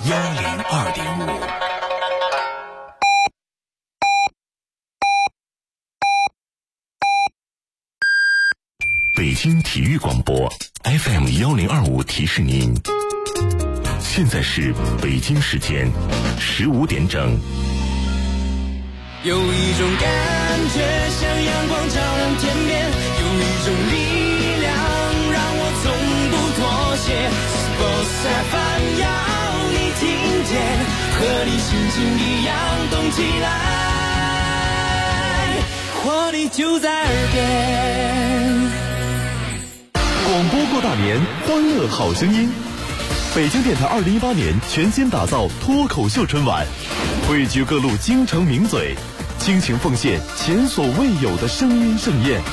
102.5。北京体育广播 FM 1025提示您，现在是北京时间15点整。 有一种感觉像阳光照亮天边，有一种力量让我从不妥协。Sports FM 要你听见，和你心情一样动起来，活力就在耳边。 广播过大年，欢乐好声音。北京电台2018年全新打造脱口秀春晚，汇聚各路京城名嘴，倾情奉献前所未有的声音盛宴。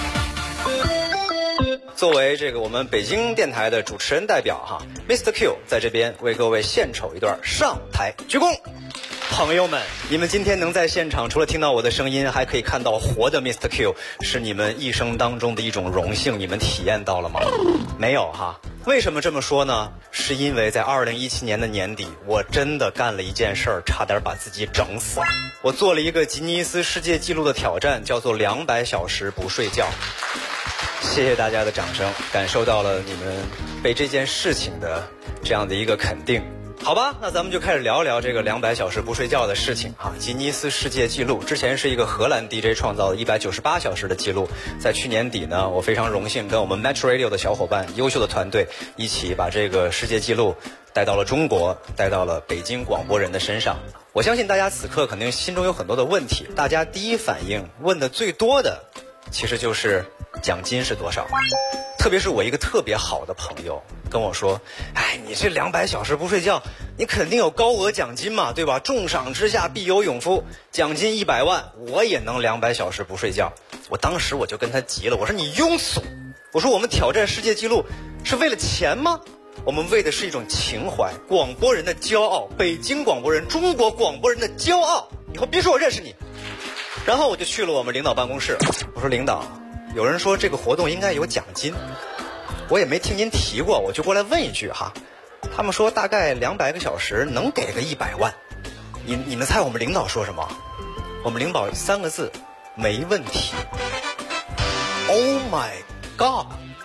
作为这个我们北京电台的主持人代表哈 ，Mr. Q 在这边为各位献丑一段上台鞠躬。朋友们，你们今天能在现场，除了听到我的声音，还可以看到活的 Mr. Q， 是你们一生当中的一种荣幸，你们体验到了吗？没有哈。为什么这么说呢？是因为在2017年的年底，我真的干了一件事儿，差点把自己整死。我做了一个吉尼斯世界纪录的挑战，叫做200小时不睡觉。谢谢大家的掌声，感受到了你们被这件事情的这样的一个肯定。好吧，那咱们就开始聊一聊这个200小时不睡觉的事情哈。吉尼斯世界纪录之前是一个荷兰 DJ 创造的198小时的记录，在去年底呢，我非常荣幸跟我们 Metro Radio 的小伙伴、优秀的团队一起把这个世界纪录带到了中国，带到了北京广播人的身上。我相信大家此刻肯定心中有很多的问题，大家第一反应问的最多的其实就是奖金是多少。特别是我一个特别好的朋友跟我说，哎，你这200小时不睡觉，你肯定有高额奖金嘛，对吧？重赏之下必有勇夫，奖金100万，我也能200小时不睡觉。我当时我就跟他急了，我说你庸俗，我说我们挑战世界纪录是为了钱吗？我们为的是一种情怀，广播人的骄傲，北京广播人，中国广播人的骄傲。以后别说我认识你。然后我就去了我们领导办公室，我说领导，有人说这个活动应该有奖金，我也没听您提过，我就过来问一句哈。他们说大概200个小时能给个100万，你们猜我们领导说什么？我们领导3个字，没问题。Oh my God，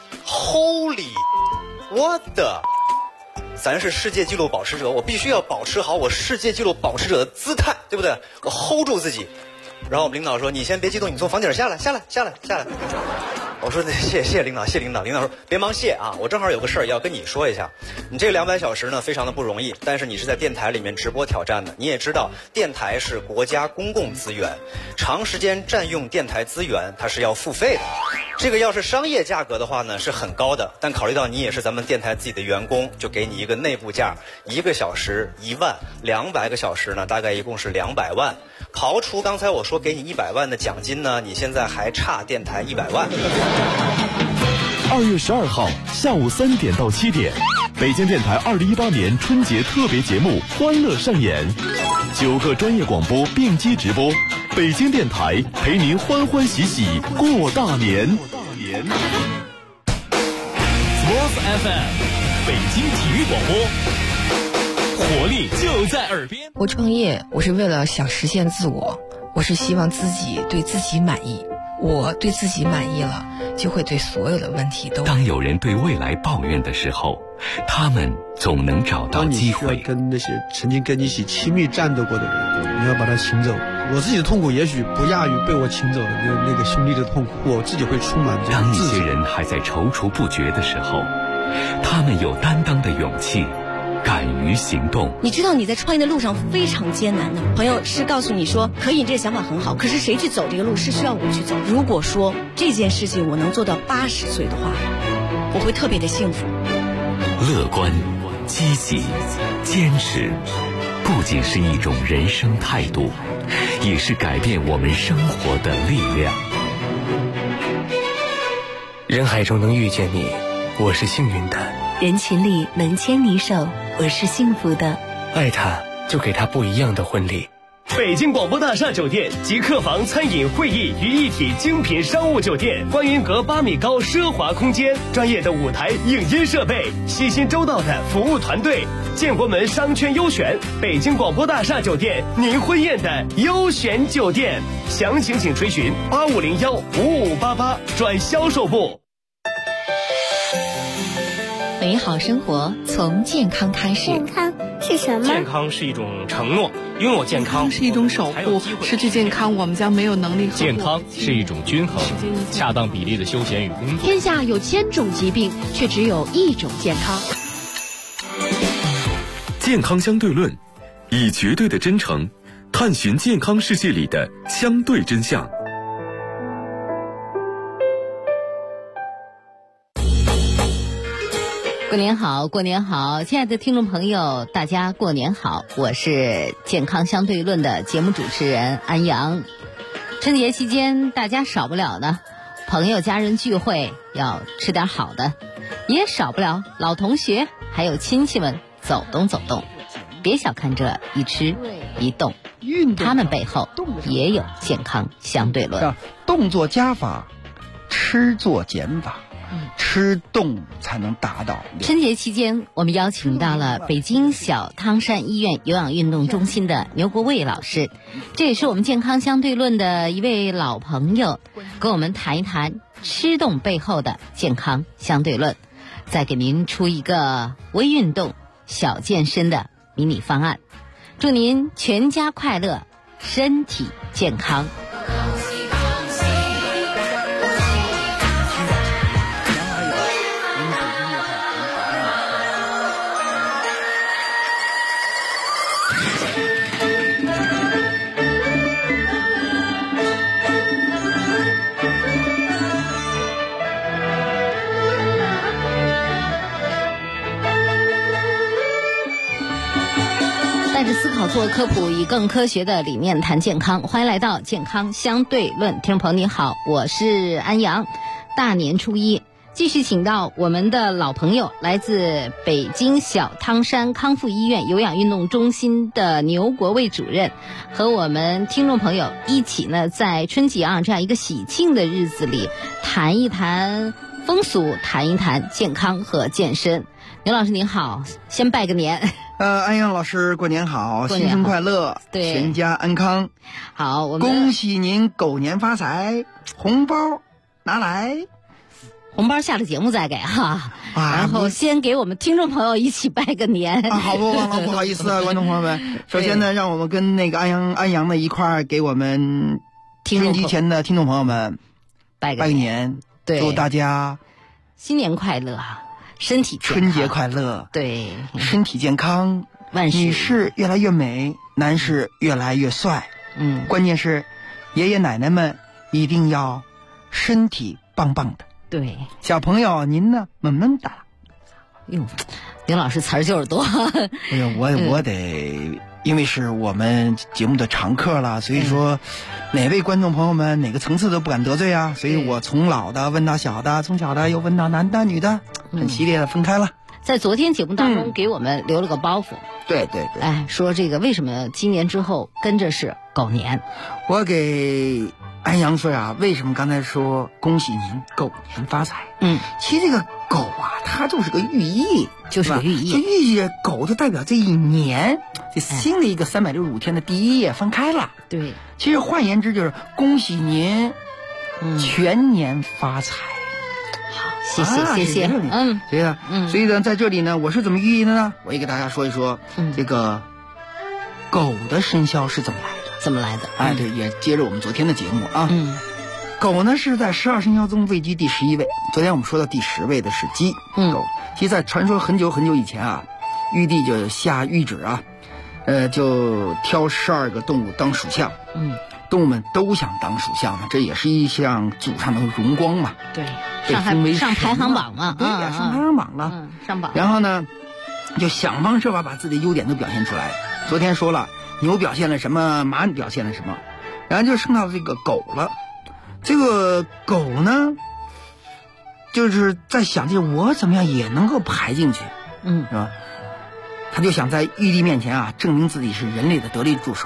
Holy， 我的，咱是世界纪录保持者，我必须要保持好我世界纪录保持者的姿态，对不对？我 hold 住自己。然后我们领导说，你先别激动，你从房顶下来。我说谢谢领导，谢领导。领导说别忙谢啊，我正好有个事儿要跟你说一下。你这个200小时呢非常的不容易，但是你是在电台里面直播挑战的，你也知道电台是国家公共资源，长时间占用电台资源它是要付费的。这个要是商业价格的话呢是很高的，但考虑到你也是咱们电台自己的员工，就给你一个内部价，1个小时1万，200个小时呢大概一共是200万。刨除刚才我说给你100万的奖金呢，你现在还差电台100万。 2月12号下午3点到7点，北京电台2018年春节特别节目欢乐上演，9个专业广播并机直播，北京电台陪您欢欢喜喜过大年。 Sports FM， 北京体育广播，活力就在耳边。 我创业，我是为了想实现自我，我是希望自己对自己满意。我对自己满意了，就会对所有的问题都。 当有人对未来抱怨的时候，他们总能找到机会。 当你需要跟那些曾经跟你一起亲密战斗过的人，你要把他请走。我自己的痛苦也许不亚于被我请走的那个兄弟的痛苦，我自己会充满这种自责。 当一些人还在踌躇不决的时候，他们有担当的勇气，敢于行动。 你知道你在创业的路上非常艰难的，朋友是告诉你说可以，你这个想法很好，可是谁去走这个路是需要我去走。如果说这件事情我能做到80岁的话，我会特别的幸福。 乐观、积极、坚持，不仅是一种人生态度，也是改变我们生活的力量。 人海中能遇见你，我是幸运的； 人群里能牵你手，我是幸福的。 爱他，就给他不一样的婚礼。 北京广播大厦酒店集客房、餐饮、会议于一体精品商务酒店，观云阁8米高奢华空间，专业的舞台影音设备，细心周到的服务团队，建国门商圈优选，北京广播大厦酒店，您婚宴的优选酒店。详情请垂询8501-5588转销售部。 美好生活从健康开始。 健康是什么？ 健康是一种承诺，拥有健康是一种守护，失去健康我们将没有能力。 健康是一种均衡、恰当比例的休闲与工作。 天下有1000种疾病，却只有1种健康。 健康相对论，以绝对的真诚探寻健康世界里的相对真相。 过年好，过年好，亲爱的听众朋友，大家过年好，我是健康相对论的节目主持人安阳。春节期间大家少不了呢，朋友家人聚会要吃点好的，也少不了老同学还有亲戚们走动走动。别小看这一吃一动，他们背后也有健康相对论。 动作加法，吃做减法，吃动才能达到。 春节期间，我们邀请到了北京小汤山医院有氧运动中心的牛国卫老师，这也是我们健康相对论的一位老朋友，跟我们谈一谈吃动背后的健康相对论，再给您出一个微运动、小健身的迷你方案，祝您全家快乐，身体健康。带着思考做科普，以更科学的理念谈健康。欢迎来到健康相对论，听众朋友你好，我是安阳。大年初一，继续请到我们的老朋友，来自北京小汤山康复医院有氧运动中心的牛国卫主任，和我们听众朋友一起呢，在春节这样一个喜庆的日子里，谈一谈风俗，谈一谈健康和健身。牛老师您好，先拜个年。 安阳老师过年好，新春快乐， 对， 全家安康。 好，我们恭喜您狗年发财，红包拿来。 红包下了节目再给哈，然后先给我们听众朋友一起拜个年。 好不忘了，不好意思啊，观众朋友们。首先呢，让我们跟那个安阳的一块儿给我们收音机前的听众朋友们拜个年， 对， 祝大家新年快乐，身体健康， 春节快乐， 对， 身体健康， 万事女士越来越美，男士越来越帅。关键是爷爷奶奶们一定要身体棒棒的。 对， 小朋友您呢闷闷的。 哟，林老师词儿就是多。 哎呀，我得，因为是我们节目的常客了，所以说哪位观众朋友们哪个层次都不敢得罪啊，所以我从老的问到小的，从小的又问到男的女的，很系列的分开了。 在昨天节目当中给我们留了个包袱。 对对对， 哎，说这个为什么今年之后跟着是狗年？ 我给安阳说呀，为什么刚才说恭喜您狗年发财？其实这个狗啊，它就是个寓意， 就是个寓意， 就寓意狗就代表这一年，这新的一个365天的第一页翻开了。 对， 其实换言之就是恭喜您全年发财。 谢谢谢谢， 所以呢，在这里呢，我是怎么寓意的呢？我也给大家说一说，这个狗的生肖是怎么来的？ 怎么来的？ 哎，对，也接着我们昨天的节目啊。狗呢是在12生肖中位居第11位。昨天我们说到第10位的是鸡。狗，其实在传说很久很久以前啊，玉帝就下谕旨啊，就挑12个动物当属相。动物们都想当属相嘛，这也是一项祖上的荣光嘛。 对， 上排行榜嘛。 对呀，上排行榜了。 上榜。 然后呢，就想方设法把自己的优点都表现出来。昨天说了，牛表现了什么，马表现了什么，然后就剩到这个狗了。这个狗呢，就是在想，这我怎么样也能够排进去，是吧？他就想在玉帝面前啊，证明自己是人类的得力助手。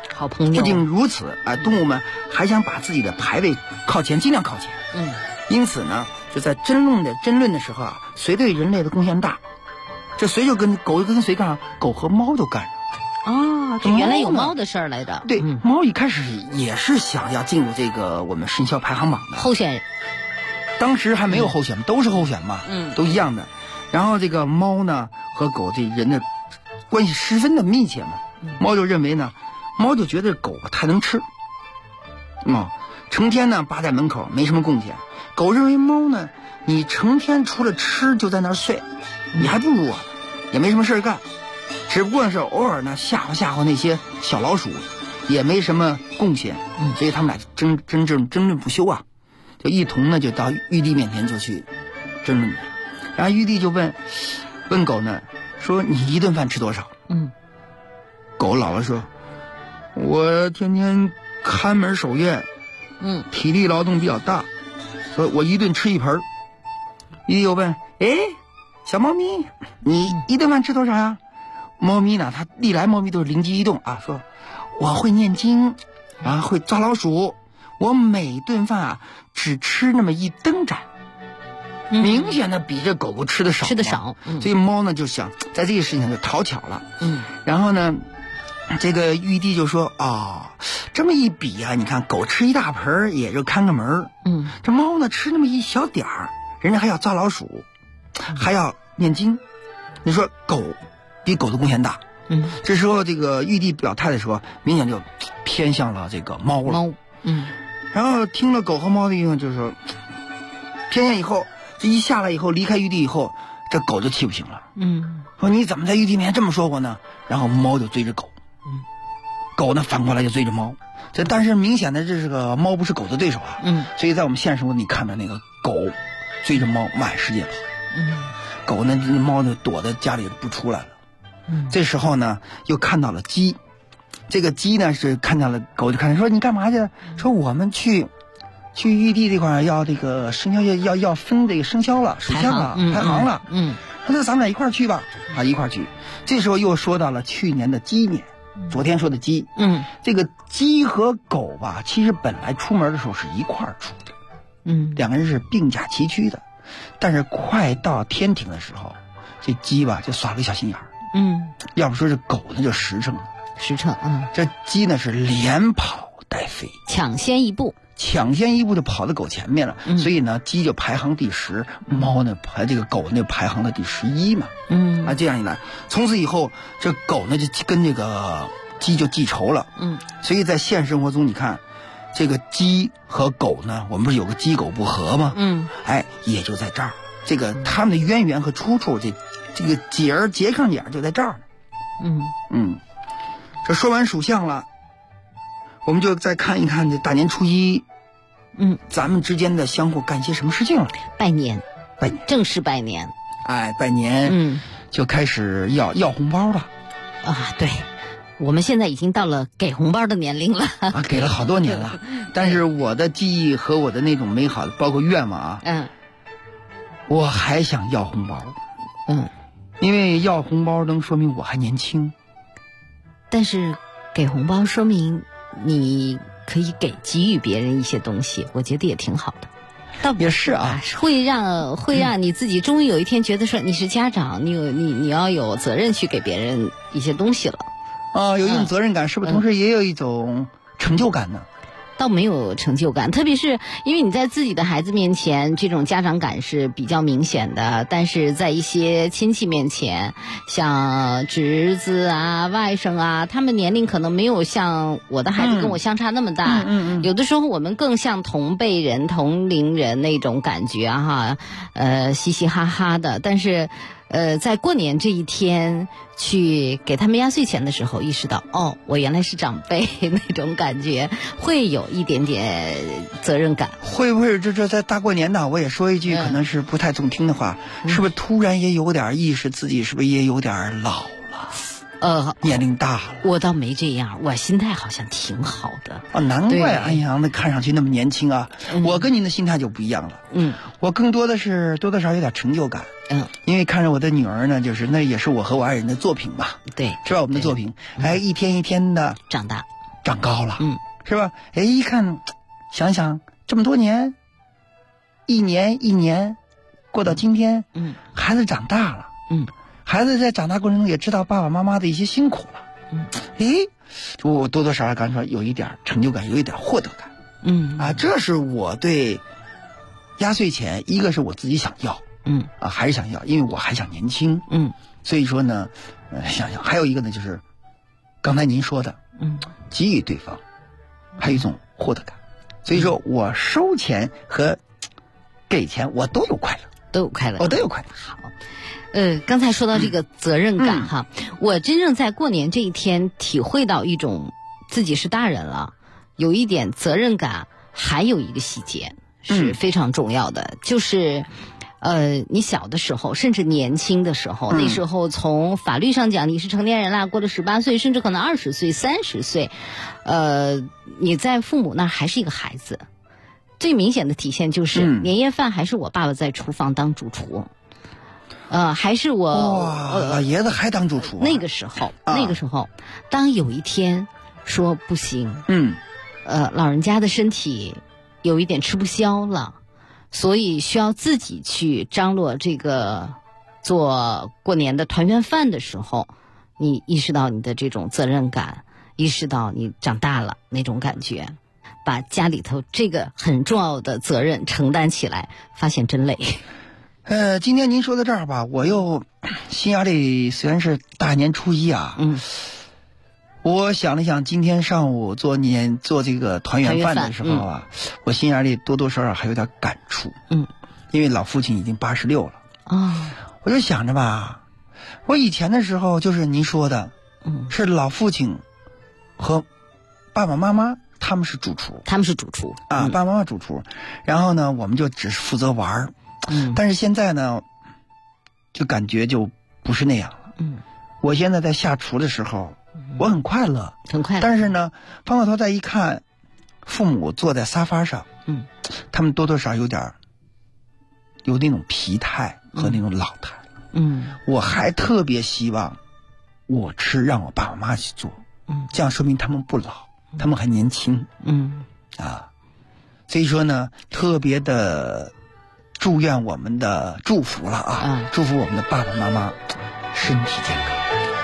好朋友。 不仅如此啊，动物们还想把自己的排位靠前，尽量靠前。因此呢，就在争论的时候啊，谁对人类的贡献大，这谁就跟狗跟谁干上，狗和猫就干上。 这原来有猫的事儿来的。 对，猫一开始也是想要进入这个我们生肖排行榜的候选人。 当时还没有候选，都是候选嘛，都一样的。然后这个猫呢和狗这人的关系十分的密切嘛，猫就认为呢，猫就觉得狗太能吃，成天呢扒在门口没什么贡献。狗认为猫呢，你成天除了吃就在那儿睡，你还不如我，也没什么事干，只不过是偶尔呢吓唬那些小老鼠，也没什么贡献。所以他们俩争论不休啊，就一同呢就到玉帝面前就去争论。然后玉帝就问狗呢，说你一顿饭吃多少？狗姥姥说，我天天看门守院，体力劳动比较大，所以我一顿吃一盆。玉帝又问，小猫咪，你一顿饭吃多少呀？猫咪呢，它历来猫咪都是灵机一动啊，说我会念经，然后会抓老鼠，我每顿饭啊只吃那么一灯盏。明显的比这狗狗吃的少，所以猫呢就想在这个事情上就讨巧了。然后呢，这个玉帝就说这么一比啊，你看狗吃一大盆也就看个门，这猫呢吃那么一小点儿，人家还要抓老鼠，还要念经，你说狗比狗的贡献大。这时候这个玉帝表态的时候，明显就偏向了这个猫了。然后听了狗和猫的意见，就是说偏向以后。这一下来以后，离开玉帝以后，这狗就气不行了。说你怎么在玉帝面前这么说我呢？然后猫就追着狗，狗呢反过来就追着猫。但是明显的这是个猫不是狗的对手啊。所以在我们现实生活，你看到那个狗追着猫满世界跑。狗呢，猫就躲在家里不出来了。这时候呢，又看到了鸡。这个鸡呢是看到了狗，就看说你干嘛去？说我们去玉帝这块要这个生肖要分这个生肖了，属相了，排行了。那咱们俩一块儿去吧，一块儿去。这时候又说到了去年的鸡年，昨天说的鸡。这个鸡和狗吧，其实本来出门的时候是一块儿出的，两个人是并驾齐驱的。但是快到天庭的时候，这鸡吧就耍了个小心眼儿。要不说这狗呢就实诚了，这鸡呢是连跑带飞， 抢先一步就跑到狗前面了。所以呢，鸡就排行第10，猫呢这个狗呢排行的第11嘛。这样一来，从此以后这狗呢就跟这个鸡就记仇了。所以在现实生活中，你看这个鸡和狗呢，我们不是有个鸡狗不和吗？也就在这儿，这个他们的渊源和出处，这个结上眼就在这儿。这说完属相了，我们就再看一看这大年初一，咱们之间的相互干些什么事情了？ 拜年，正式拜年。 拜年，就开始要红包了。 对，我们现在已经到了给红包的年龄了。 给了好多年了。但是我的记忆和我的那种美好的，包括愿望啊，我还想要红包。因为要红包能说明我还年轻。 但是给红包说明你可以给予别人一些东西，我觉得也挺好的。倒也是啊， 会让你自己终于有一天觉得说你是家长，你要有责任去给别人一些东西了。 有一种责任感，是不是同时也有一种成就感呢？ 倒没有成就感，特别是因为你在自己的孩子面前，这种家长感是比较明显的，但是在一些亲戚面前，像侄子啊、外甥啊，他们年龄可能没有像我的孩子跟我相差那么大，有的时候我们更像同辈人、同龄人那种感觉哈，嘻嘻哈哈的，但是在过年这一天去给他们压岁钱的时候，意识到我原来是长辈那种感觉，会有一点点责任感。 会不会这在大过年的，我也说一句可能是不太中听的话，是不是突然也有点意识自己是不是也有点老了？年龄大了。 我倒没这样，我心态好像挺好的。 难怪安阳的看上去那么年轻啊。我跟您的心态就不一样了。我更多的是多多少少有点成就感。因为看着我的女儿呢，那也是我和我爱人的作品吧。 对， 是吧？我们的作品，一天一天的长大。 长高了，是吧？哎，一看，想想这么多年，一年一年过到今天，孩子长大了，孩子在长大过程中也知道爸爸妈妈的一些辛苦了，诶，我多多少少感觉有一点成就感，有一点获得感，这是我对压岁钱，一个是我自己想要，还是想要，因为我还想年轻，所以说呢，想想还有一个呢，就是刚才您说的，给予对方，还有一种获得感，所以说我收钱和给钱我都有快乐， 都有快乐， 我都有快乐。 好。刚才说到这个责任感哈，我真正在过年这一天体会到一种自己是大人了，有一点责任感。还有一个细节是非常重要的，就是你小的时候，甚至年轻的时候，那时候从法律上讲你是成年人啦，过了18岁，甚至可能20岁、30岁，你在父母那还是一个孩子。最明显的体现就是年夜饭还是我爸爸在厨房当主厨。还是老爷子还当主厨， 那个时候，当有一天说不行，老人家的身体有一点吃不消了，所以需要自己去张罗这个做过年的团圆饭的时候，你意识到你的这种责任感，意识到你长大了那种感觉，把家里头这个很重要的责任承担起来，发现真累。 今天您说到这儿吧，我又心眼里虽然是大年初一啊，我想了想，今天上午做这个团圆饭的时候啊，我心眼里多多少少还有点感触，因为老父亲已经86了，我就想着吧，我以前的时候就是您说的，是老父亲和爸爸妈妈他们是主厨啊，爸爸妈妈主厨，然后呢，我们就只是负责玩。但是现在呢，就感觉就不是那样了。我现在在下厨的时候，我很快乐，但是呢，翻过头再一看，父母坐在沙发上，他们多多少少有那种疲态和那种老态。我还特别希望我吃让我爸爸妈妈去做，这样说明他们不老，他们还年轻。所以说呢，特别的。祝愿我们的祝福了啊！祝福我们的爸爸妈妈身体健康。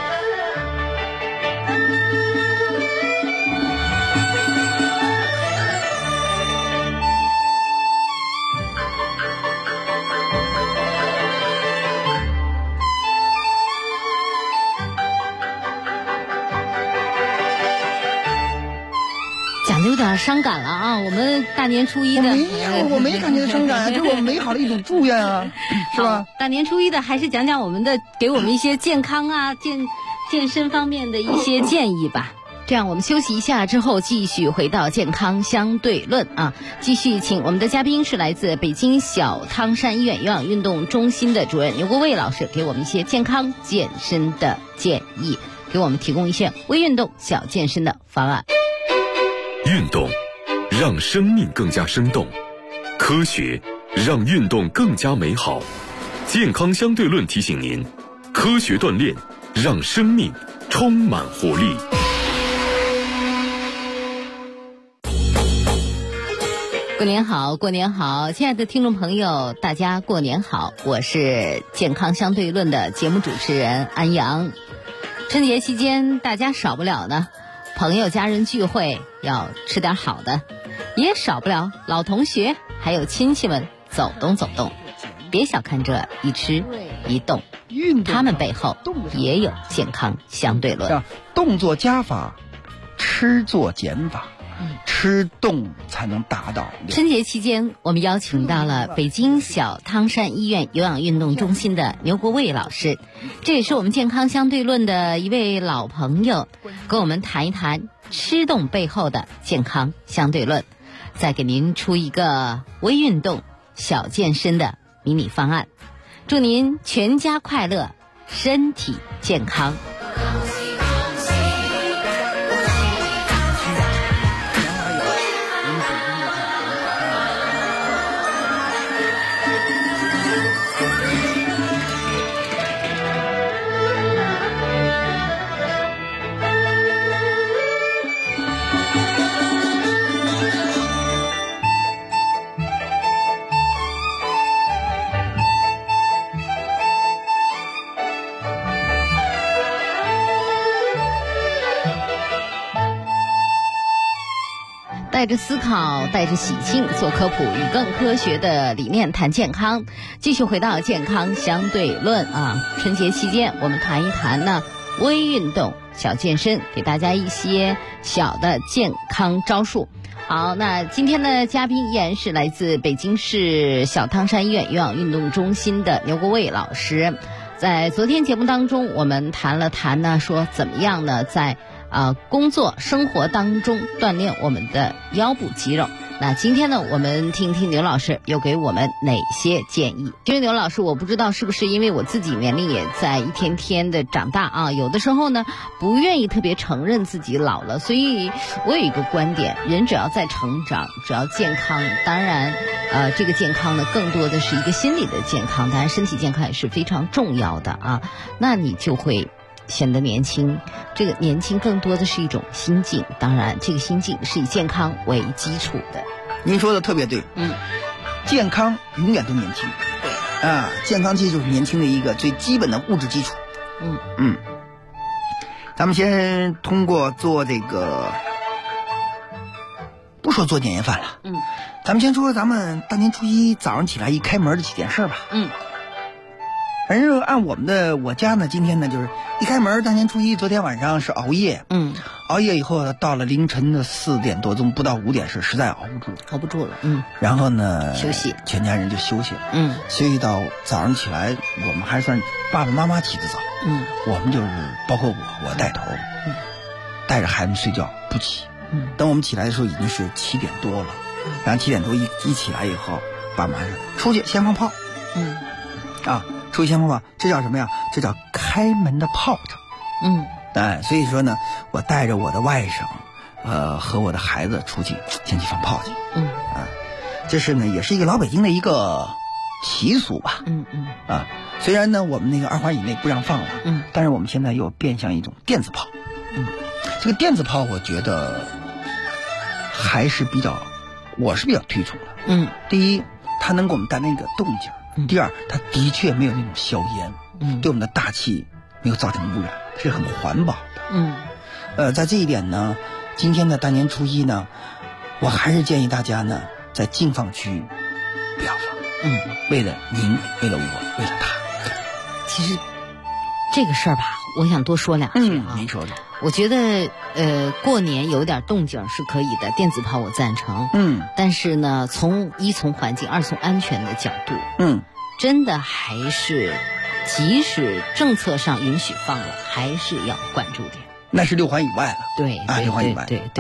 讲的有点伤感了啊！我们大年初一的， 我没感觉伤感啊，这是我们美好的一种祝愿啊，是吧？ 大年初一的还是讲讲我们的，给我们一些健康啊、健身方面的一些建议吧。这样，我们休息一下之后，继续回到健康相对论啊。继续请我们的嘉宾是来自北京小汤山医院有氧运动中心的主任牛国卫老师，给我们一些健康健身的建议，给我们提供一些微运动小健身的方案。 运动让生命更加生动，科学让运动更加美好。健康相对论提醒您，科学锻炼让生命充满活力。 过年好，过年好，亲爱的听众朋友，大家过年好，我是健康相对论的节目主持人安阳。春节期间大家少不了呢朋友家人聚会，要吃点好的，也少不了老同学还有亲戚们走动走动。别小看这一吃一动，他们背后也有健康相对论。 动作加法，吃做减法，吃动才能达到。 春节期间，我们邀请到了北京小汤山医院有氧运动中心的牛国卫老师，这也是我们健康相对论的一位老朋友，跟我们谈一谈吃动背后的健康相对论，再给您出一个微运动小健身的迷你方案，祝您全家快乐，身体健康。 带着思考，带着喜庆，做科普，以更科学的理念谈健康。继续回到健康相对论啊，春节期间我们谈一谈呢微运动、小健身，给大家一些小的健康招数。好，那今天的嘉宾依然是来自北京市小汤山医院有氧运动中心的牛国卫老师。在昨天节目当中，我们谈了谈呢，说怎么样呢，在工作生活当中锻炼我们的腰部肌肉。那今天呢，我们听听牛老师又给我们哪些建议。因为牛老师，我不知道是不是因为我自己年龄也在一天天的长大啊，有的时候呢不愿意特别承认自己老了，所以我有一个观点，人只要在成长，只要健康，当然这个健康呢更多的是一个心理的健康，当然身体健康也是非常重要的啊，那你就会显得年轻。这个年轻更多的是一种心境，当然这个心境是以健康为基础的。 您说的特别对，健康永远都年轻，对啊，健康其实就是年轻的一个最基本的物质基础。咱们先通过做这个，不说做年夜饭了，咱们先说咱们大年初一早上起来一开门的几件事吧。反正按我家呢，今天呢就是一开门，大年初一昨天晚上是熬夜，熬夜以后到了凌晨的4点多钟，不到5点是实在熬不住了，然后呢休息， 全家人就休息了，休息到早上起来，我们还算爸爸妈妈起得早，我们就是包括我带头，带着孩子们睡觉不起，等我们起来的时候已经是7点多了，然后7点多一起来以后，爸妈说出去先放炮，出去先放炮，这叫什么呀？这叫开门的炮仗。所以说呢，我带着我的外甥，和我的孩子出去先去放炮去。这是呢，也是一个老北京的一个习俗吧。虽然呢，我们那个2环以内不让放了，但是我们现在又变向一种电子炮。这个电子炮，我觉得还是我是比较推崇的。第一，它能给我们带来一个动静。第二，它的确没有那种硝烟，对我们的大气没有造成污染，是很环保的。在这一点呢，今天的大年初一呢，我还是建议大家呢，在禁放区不要放。为了您，为了我，为了他。 其实这个事儿吧，我想多说2句啊。 您说说。 我觉得过年有点动静是可以的，电子炮我赞成。但是呢，从环境，2从安全的角度，真的还是即使政策上允许放了，还是要管住点。 那是6环以外了。 对 ，6环以外。 对，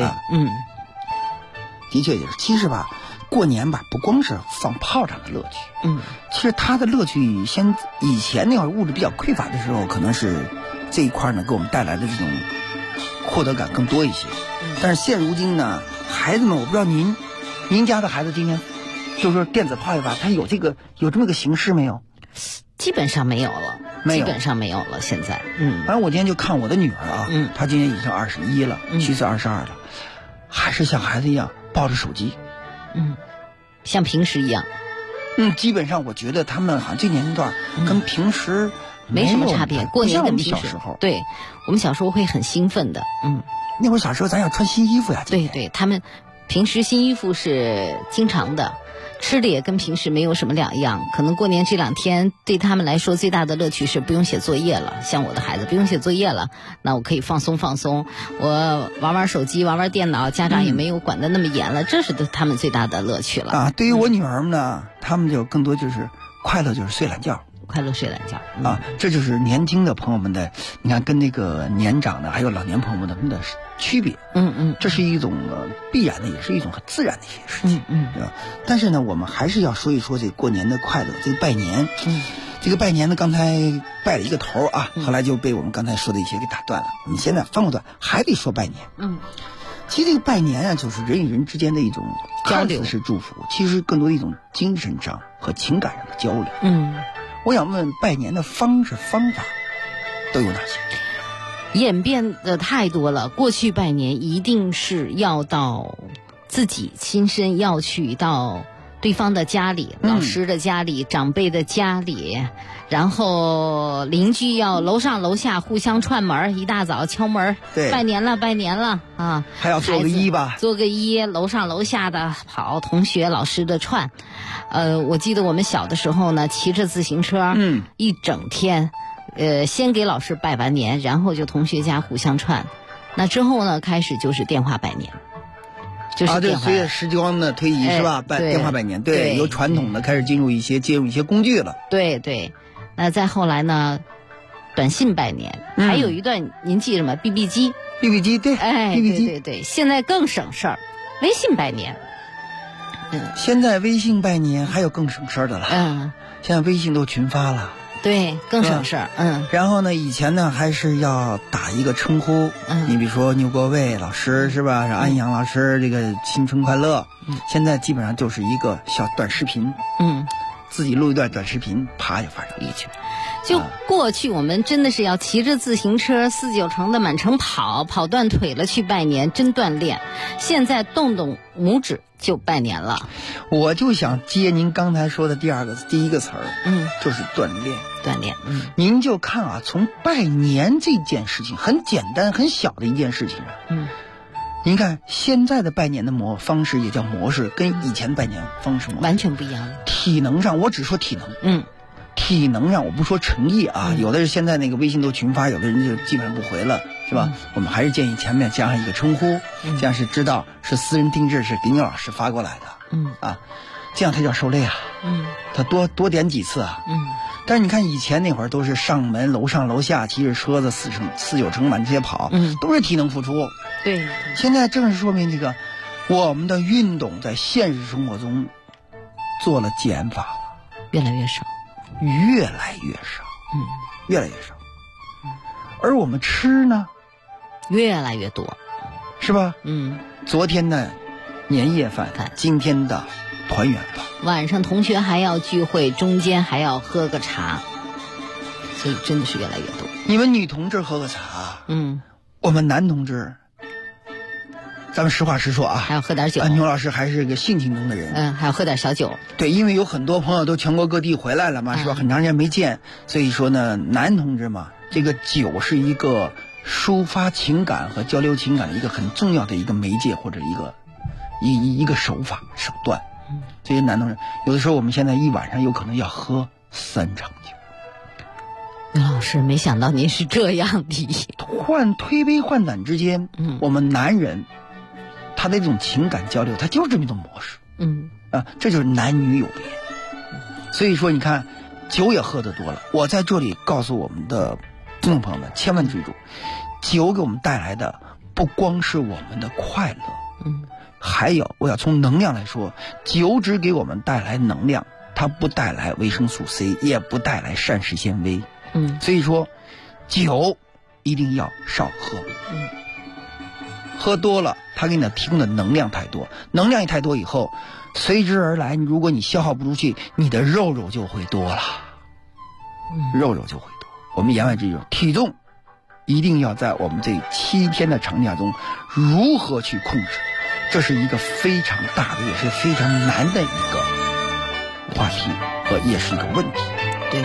的确也是。其实吧，过年吧，不光是放炮仗的乐趣，其实它的乐趣以前那会儿物质比较匮乏的时候，可能是这一块呢给我们带来的这种获得感更多一些。但是现如今呢，孩子们，我不知道您家的孩子今天就是说电子炮一把，他有这么个形式没有？ 基本上没有了，基本上没有了。现在， 反正我今天就看我的女儿啊，她今年已经21了，7岁22了，还是像孩子一样抱着手机， 像平时一样。 基本上我觉得他们好像这年龄段跟平时没什么差别。过年跟平时， 小时候， 对，我们小时候会很兴奋的。 那会儿小时候咱要穿新衣服呀。 对，他们平时新衣服是经常的。吃的也跟平时没有什么两样，可能过年这2天对他们来说最大的乐趣是不用写作业了。像我的孩子不用写作业了，那我可以放松，我玩手机，玩电脑，家长也没有管得那么严了，这是他们最大的乐趣了。 对于我女儿们呢，他们就更多就是快乐，就是睡懒觉。这就是年轻的朋友们的，你看跟那个年长的还有老年朋友们的区别。这是一种必然的，也是一种很自然的一些事情。对吧？但是呢，我们还是要说一说这个过年的快乐，这个拜年。这个拜年呢，刚才拜了一个头啊，后来就被我们刚才说的一些给打断了。我们现在翻过段还得说拜年。其实这个拜年啊，就是人与人之间的一种交流，是祝福，其实更多的一种精神上和情感上的交流。我想问，拜年的方式方法都有哪些？ 演变的太多了。过去拜年一定是要到自己亲身要去到对方的家里、老师的家里、长辈的家里，然后邻居要楼上楼下互相串门，一大早敲门， 对， 拜年了拜年了啊， 还要做个揖吧， 做个揖，楼上楼下的跑，同学老师的串。我记得我们小的时候呢，骑着自行车，一整天，先给老师拜完年，然后就同学家互相串，那之后呢，开始就是电话拜年。就是对，随着时光的推移是吧？电话拜年，对，由传统的开始接入一些工具了。 对对，那再后来呢，短信拜年，还有一段您记着吗 ？BB 机 ，BB 机，对， 哎 ，BB 机， 对，现在更省事儿，微信拜年。 现在微信拜年还有更省事儿的了。现在微信都群发了。 对，更省事儿。 然后呢，以前呢还是要打一个称呼，你比如说牛国卫老师是吧？安阳老师，这个新春快乐。现在基本上就是一个小短视频，自己录一段短视频，啪就发上去。 就过去我们真的是要骑着自行车4、9成的满城跑断腿了去拜年，真锻炼。现在动动拇指就拜年了。 我就想接您刚才说的第一个词儿，就是锻炼。您就看啊，从拜年这件事情很简单很小的一件事情您看现在的拜年的方式也叫模式，跟以前拜年方式完全不一样。 体能上，我只说体能，体能上我不说诚意啊，有的是现在那个微信都群发，有的人就基本上不回了，是吧？我们还是建议前面加上一个称呼，这样是知道是私人定制，是给你老师发过来的，这样他叫受累啊，他多点几次啊，但是你看以前那会儿都是上门楼上楼下骑着车子4、9成满街跑，都是体能付出。 对， 现在正是说明这个我们的运动在现实生活中做了减法了， 越来越少， 越来越少。而我们吃呢， 越来越多， 是吧？昨天的年夜饭，今天的团圆饭， 晚上同学还要聚会，中间还要喝个茶，所以真的是越来越多。 你们女同志喝个茶，我们男同志，咱们实话实说啊， 还要喝点酒。 牛老师还是个性情中的人， 还要喝点小酒。 对，因为有很多朋友都全国各地回来了嘛，是吧？很长时间没见，所以说呢，男同志嘛，这个酒是一个抒发情感和交流情感的一个很重要的一个媒介，或者一个手段。这些男同志有的时候我们现在一晚上有可能要喝3场酒。 刘老师，没想到您是这样的， 推杯换盏之间，我们男人他的这种情感交流，他就是这么一种模式，这就是男女有别。所以说你看酒也喝得多了，我在这里告诉我们的听众朋友们，千万记住，酒给我们带来的不光是我们的快乐，还有我要从能量来说，酒只给我们带来能量，它不带来维生素 C， 也不带来膳食纤维。所以说酒一定要少喝，喝多了它给你提供的能量太多，能量一太多以后，随之而来，如果你消耗不出去，你的肉就会多了，肉就会多。我们言外之意，体重一定要在我们这7天的长假中如何去控制，这是一个非常大的也是非常难的一个话题和也是一个问题。 对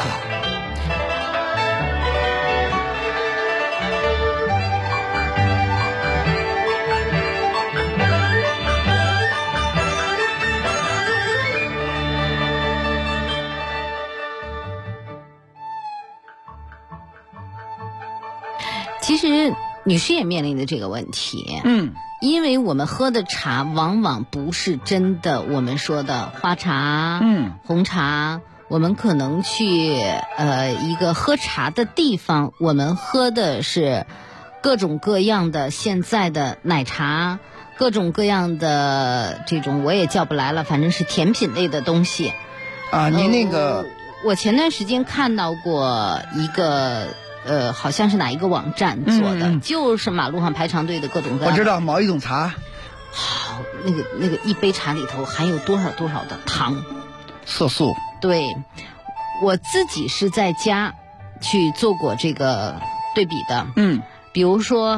其实女士也面临的这个问题，因为我们喝的茶往往不是真的我们说的花茶、红茶，我们可能去一个喝茶的地方，我们喝的是各种各样的现在的奶茶，各种各样的这种我也叫不来了，反正是甜品类的东西啊。您那个我前段时间看到过一个好像是哪一个网站做的，就是马路上排长队的各种各样的。 我知道某一种茶， 好，那个一杯茶里头含有多少的糖， 色素。 对，我自己是在家去做过这个对比的。比如说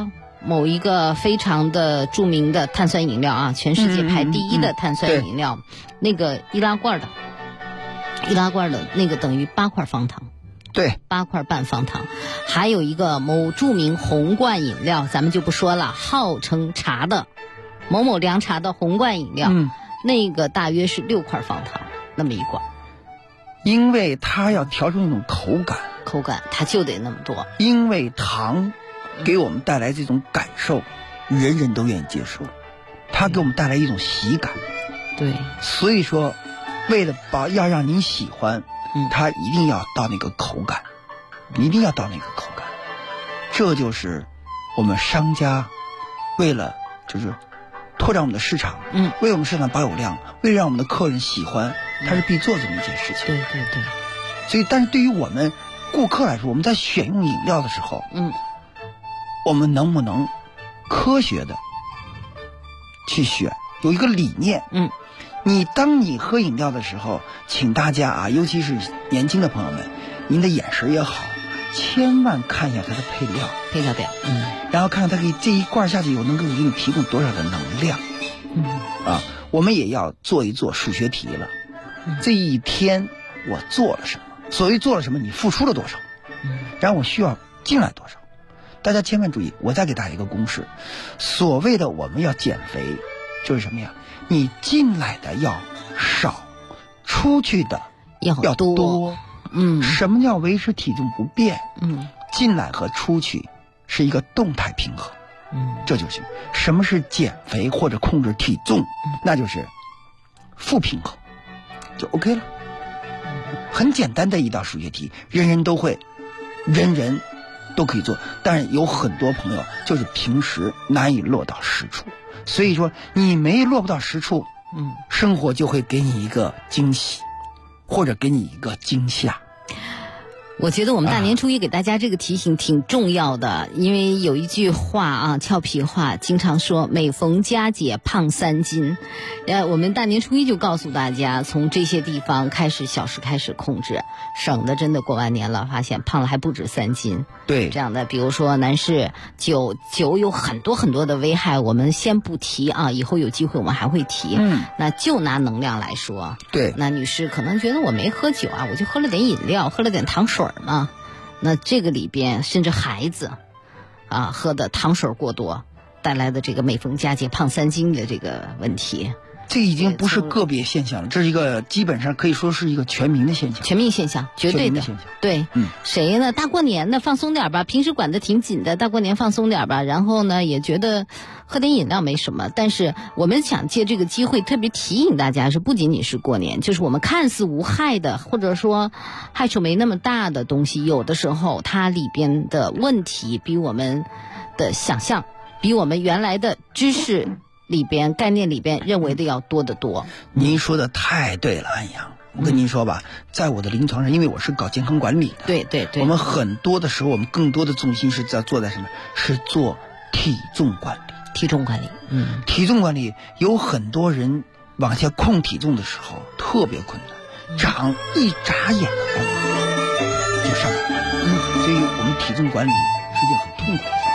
某一个非常的著名的碳酸饮料啊，全世界排第1的碳酸饮料，那个易拉罐的那个等于8块方糖。 对 ，8块半方糖。还有一个某著名红罐饮料，咱们就不说了，号称茶的某某凉茶的红罐饮料，那个大约是6块方糖那么一罐。 因为它要调出那种口感它就得那么多。 因为糖给我们带来这种感受，人人都愿意接受，它给我们带来一种喜感。 对， 所以说为了要让您喜欢，它一定要到那个口感，一定要到那个口感。这就是我们商家为了就是拓展我们的市场，为我们市场保有量，为了让我们的客人喜欢，它是必做这么一件事情。 对。 所以但是对于我们顾客来说，我们在选用饮料的时候，我们能不能科学的去选，有一个理念。当你喝饮料的时候，请大家啊，尤其是年轻的朋友们，您的眼神也好，千万看一下它的配料表，然后看看它给这一罐下去有能够给你提供多少的能量。我们也要做一做数学题了。这一天我做了什么？所谓做了什么，你付出了多少？然后我需要进来多少？大家千万注意，我再给大家一个公式。所谓的我们要减肥，就是什么呀？你进来的要少，出去的要多。什么叫维持体重不变？进来和出去是一个动态平衡。这就是什么是减肥或者控制体重，那就是负平衡，就 OK 了。很简单的一道数学题，人人都会，人人都可以做，但是有很多朋友就是平时难以落到实处。所以说你没落不到实处，生活就会给你一个惊喜，或者给你一个惊吓。 我觉得我们大年初一给大家这个提醒挺重要的，因为有一句话啊，俏皮话，经常说每逢佳节胖3斤。我们大年初一就告诉大家，从这些地方开始，小事开始控制，省得真的过完年了发现胖了还不止3斤。 对， 这样的，比如说男士酒有很多很多的危害，我们先不提啊，以后有机会我们还会提。那就拿能量来说， 对， 那女士可能觉得我没喝酒啊，我就喝了点饮料，喝了点糖水嘛。那这个里边甚至孩子啊喝的糖水过多带来的这个每逢佳节胖3斤的这个问题， 这已经不是个别现象了，这是一个基本上可以说是一个全民的现象。 全民现象，绝对的现象。 对，谁呢？大过年的放松点吧，平时管得挺紧的，大过年放松点吧。然后呢，也觉得喝点饮料没什么，但是我们想借这个机会特别提醒大家，是不仅仅是过年，就是我们看似无害的，或者说害处没那么大的东西，有的时候它里边的问题比我们的想象，比我们原来的知识里边概念里边认为的要多得多。 您说的太对了，安阳。我跟您说吧，在我的临床上，因为我是搞健康管理的， 对， 我们很多的时候，我们更多的重心是在做在什么？是做体重管理。 体重管理， 体重管理有很多人往下控体重的时候特别困难，一眨眼的功夫就上来了。所以我们体重管理是一件很痛苦的事情。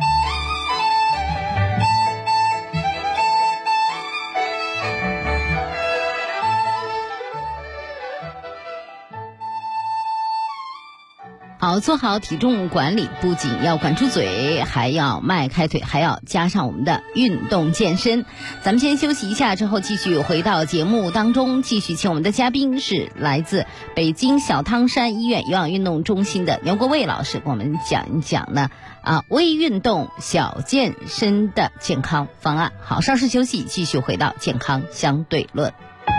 好，做好体重管理，不仅要管住嘴，还要迈开腿，还要加上我们的运动健身。咱们先休息一下，之后继续回到节目当中，继续请我们的嘉宾是来自北京小汤山医院有氧运动中心的牛国卫老师，跟我们讲一讲呢微运动小健身的健康方案。好，稍事休息，继续回到健康相对论。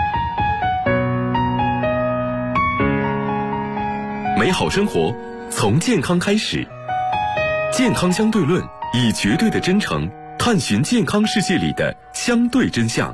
美好生活从健康开始，健康相对论以绝对的真诚探寻健康世界里的相对真相。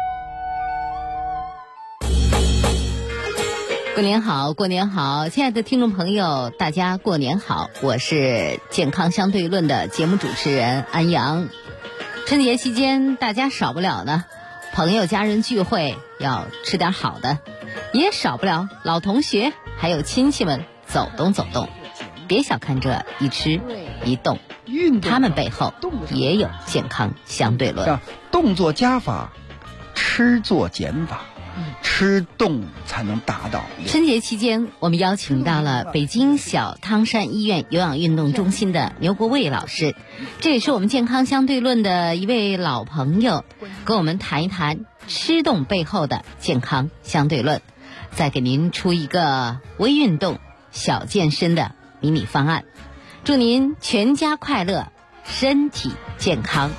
过年好，过年好，亲爱的听众朋友，大家过年好，我是健康相对论的节目主持人安阳。春节期间大家少不了呢，朋友家人聚会要吃点好的，也少不了老同学还有亲戚们走动走动。别小看这一吃一动运动， 他们背后也有健康相对论。 动作加法，吃做减法。吃动才能达到。 春节期间，我们邀请到了北京小汤山医院有氧运动中心的牛国卫老师，这也是我们健康相对论的一位老朋友，跟我们谈一谈吃动背后的健康相对论，再给您出一个微运动、小健身的迷你方案，祝您全家快乐，身体健康。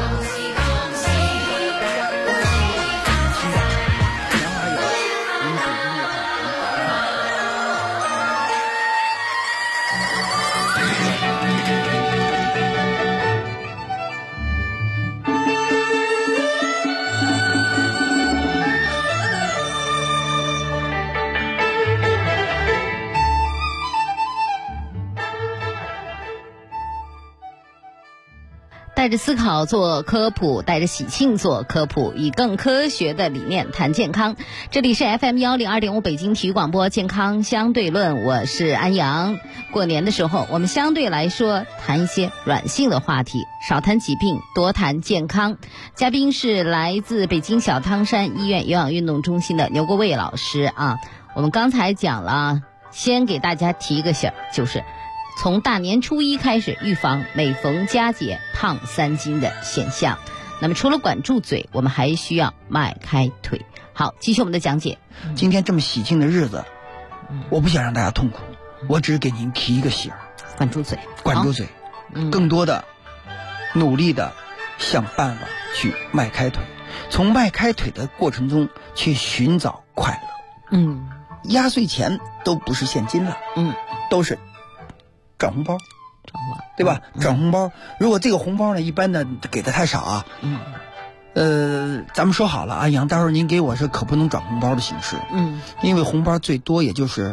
带着思考做科普，带着喜庆做科普，以更科学的理念谈健康。这里是 FM102.5 北京体育广播健康相对论，我是安阳。过年的时候，我们相对来说谈一些软性的话题，少谈疾病，多谈健康。嘉宾是来自北京小汤山医院有氧运动中心的牛国卫老师啊。我们刚才讲了，先给大家提一个醒，就是从大年初一开始预防每逢佳节胖3斤的现象。那么除了管住嘴，我们还需要迈开腿。好，继续我们的讲解。 今天这么喜庆的日子，我不想让大家痛苦，我只是给您提一个醒， 管住嘴， 管住嘴，更多的努力的想办法去迈开腿，从迈开腿的过程中去寻找快乐。压岁钱都不是现金了，都是转红包，对吧？转红包，如果这个红包呢，一般的给的太少啊。咱们说好了，安阳，待会儿您给我是可不能转红包的形式。因为红包最多也就是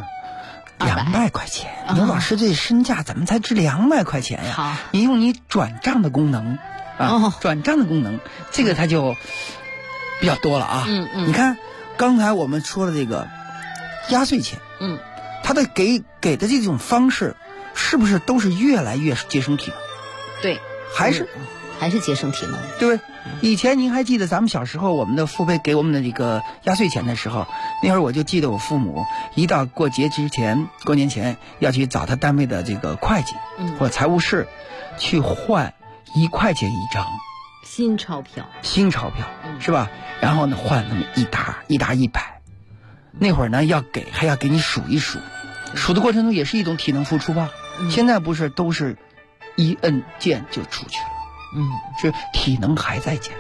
200块钱。牛老师这身价怎么才值200块钱呀？ 好， 你用你转账的功能啊，转账的功能，这个它就比较多了啊。你看刚才我们说的这个压岁钱，它的给的这种方式，是不是都是越来越节省体能？ 对，还是节省体能， 对不对？以前您还记得咱们小时候，我们的父辈给我们的这个压岁钱的时候，那会儿我就记得我父母一到过节之前、过年前要去找他单位的这个会计或者财务室去换1块钱一张新钞票， 是吧？然后呢换那么一沓100，那会儿呢还要给你数一数，数的过程中也是一种体能付出吧。现在不是都是一摁键就出去了，是体能还在减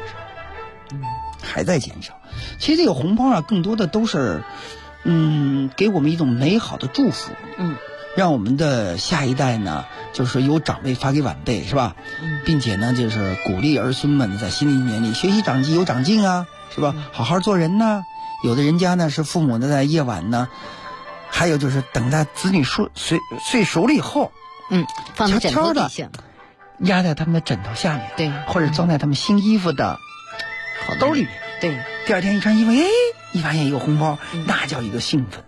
少，其实这个红包啊，更多的都是给我们一种美好的祝福，让我们的下一代呢，就是由长辈发给晚辈，是吧？并且呢，就是鼓励儿孙们在新的一年里学习长记有长进啊，是吧？好好做人呐。有的人家呢是父母呢在夜晚呢，还有就是等待子女睡熟了以后， 放在枕头底下， 压在他们的枕头下面， 对， 或者装在他们新衣服的兜里面， 对。 第二天一穿衣服，一发现一个红包，那叫一个兴奋，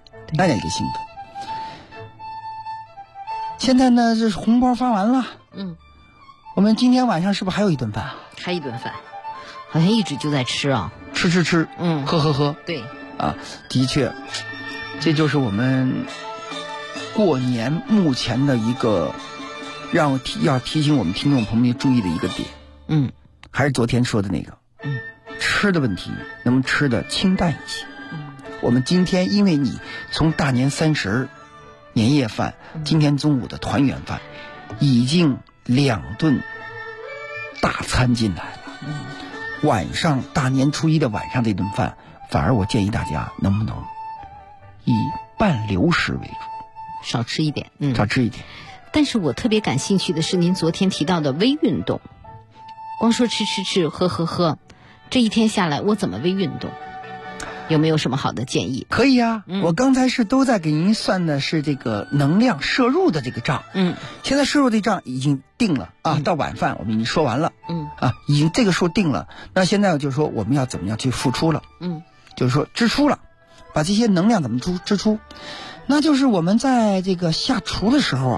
现在呢，这红包发完了，我们今天晚上是不是还有一顿饭啊？ 还一顿饭，好像一直就在吃啊， 吃，喝， 对啊，的确，这就是我们过年目前的一个要提醒我们听众朋友们注意的一个点，还是昨天说的那个，吃的问题，能不能吃的清淡一些？我们今天因为你从大年30年夜饭，今天中午的团圆饭，已经2顿大餐进来了，晚上大年初一的晚上这顿饭，反而我建议大家能不能以半流食为主， 少吃一点。 但是我特别感兴趣的是您昨天提到的微运动，光说吃喝，这一天下来我怎么微运动？有没有什么好的建议？ 可以啊，我刚才是都在给您算的是这个能量摄入的这个账，现在摄入的账已经定了啊，到晚饭我们已经说完了，已经这个数定了，那现在就是说我们要怎么样去付出了，就是说支出了，把这些能量怎么支出，那就是我们在这个下厨的时候啊，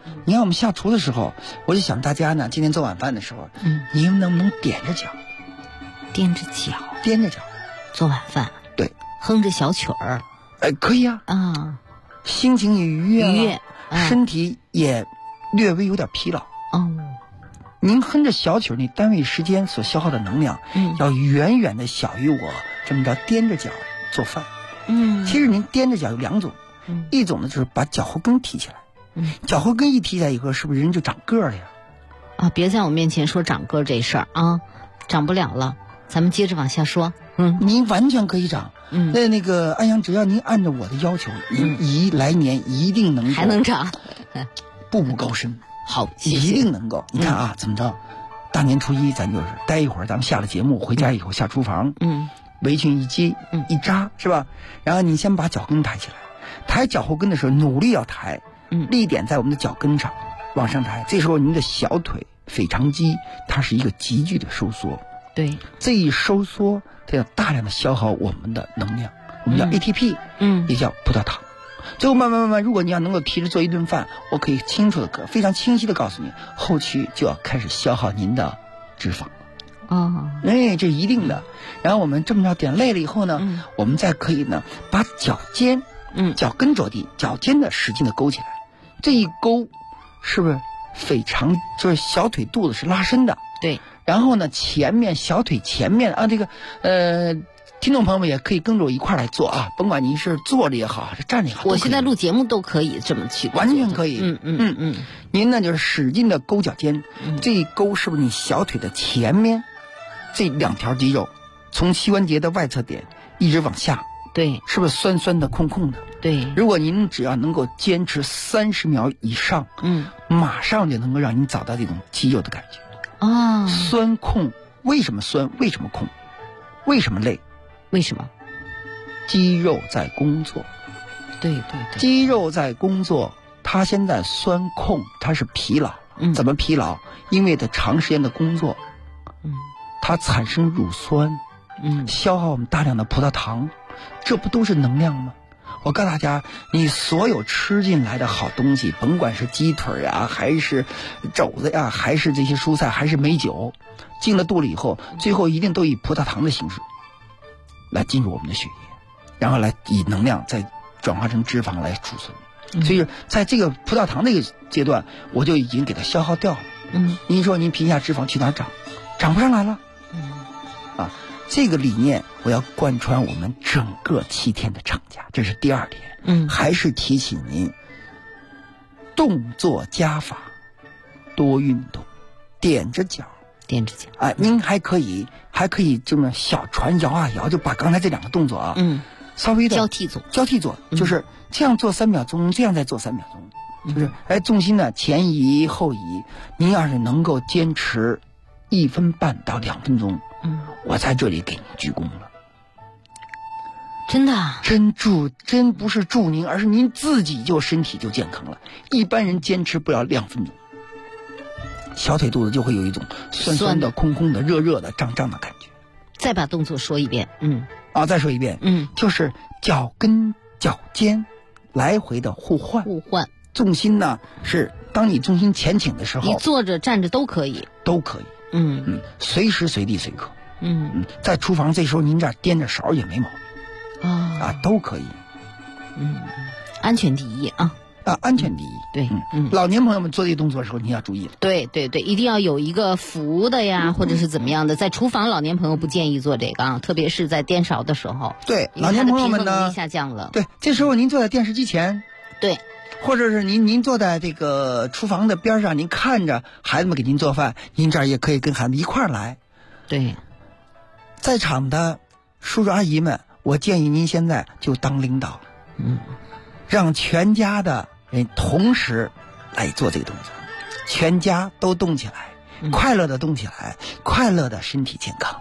你看我们下厨的时候，我就想大家呢，今天做晚饭的时候，你们能不能踮着脚？ 踮着脚做晚饭， 对， 哼着小曲儿， 可以啊，心情也愉悦，身体也略微有点疲劳。您哼着小曲儿，你单位时间所消耗的能量，要远远的小于我这么着踮着脚做饭。其实您踮着脚有两种，一种呢就是把脚后跟提起来，脚后跟一提起来以后，是不是人就长个儿了呀？ 别在我面前说长个儿这事儿啊，长不了了。咱们接着往下说。 您完全可以长。那个安阳，只要您按照我的要求，您来年一定能够还能长， 步步高升。 好，谢谢。 一定能够。你看啊，怎么着？大年初一咱就是待一会儿，咱们下了节目回家以后下厨房，围裙一系一扎，是吧？然后你先把脚跟抬起来，抬脚后跟的时候努力要抬，力点在我们的脚跟上往上抬。这时候您的小腿腓肠肌它是一个急剧的收缩。 对， 这一收缩，它要大量的消耗我们的能量，我们叫 ATP，也叫葡萄糖。最后慢慢，如果你要能够提着做一顿饭，我可以非常清晰的告诉你，后期就要开始消耗您的脂肪。这一定的。然后我们这么着点累了以后呢，我们再可以呢把脚尖，脚跟着地，脚尖的使劲的勾起来。这一勾，是不是腓肠就是小腿肚子是拉伸的？ 对。 然后呢，小腿前面啊，听众朋友们也可以跟着我一块来做啊，甭管您是坐着也好，还是站着也好。 我现在录节目都可以这么去， 完全可以。您呢就是使劲的勾脚尖，这一勾是不是你小腿的前面这两条肌肉，从膝关节的外侧点一直往下， 对， 是不是酸酸的、空空的？ 对。 如果您只要能够坚持30秒以上，马上就能够让您找到这种肌肉的感觉。酸空，为什么酸？为什么空？为什么累？ 为什么？ 肌肉在工作。 对， 肌肉在工作，它现在酸空，它是疲劳。怎么疲劳？因为它长时间的工作，它产生乳酸，消耗我们大量的葡萄糖，这不都是能量吗？我告诉大家，你所有吃进来的好东西，甭管是鸡腿啊，还是肘子呀，还是这些蔬菜，还是美酒，进了肚里以后，最后一定都以葡萄糖的形式来进入我们的血液，然后来以能量再转化成脂肪来储存。所以在这个葡萄糖这个阶段，我就已经给它消耗掉了。您说您皮下脂肪去哪儿长？长不上来了。这个理念我要贯穿我们整个7天的长假，这是第2点。还是提醒您，动作加法，多运动，踮着脚。您还可以这么小船摇啊摇，就把刚才这2个动作啊，稍微的交替做， 就是这样做3秒钟，这样再做3秒钟，就是重心呢前移后移。您要是能够坚持1分半到2分钟，我在这里给您鞠躬了。 真的啊？ 真不是祝您，而是您自己身体就健康了。一般人坚持不了2分钟，小腿肚子就会有一种酸酸的、空空的、热热的、胀胀的感觉。 再把动作说一遍。 再说一遍。就是脚跟脚尖来回的互换。重心呢是当你重心前倾的时候， 你坐着站着都可以。 随时随地随可。在厨房这时候您这儿掂着勺也没毛病。都可以。 安全第一啊。 安全第一。 对。 老年朋友们做这个动作的时候，你要注意了。 对，一定要有一个扶的呀，或者是怎么样的。在厨房，老年朋友不建议做这个啊，特别是在颠勺的时候。 对，老年朋友们呢， 平衡力下降了。 对，这时候您坐在电视机前。 对。 或者是您坐在这个厨房的边上，您看着孩子们给您做饭，您这儿也可以跟孩子一块儿来。 对。 在场的叔叔阿姨们，我建议您现在就当领导，让全家的人同时来做这个动作，全家都动起来，快乐的动起来，快乐的身体健康。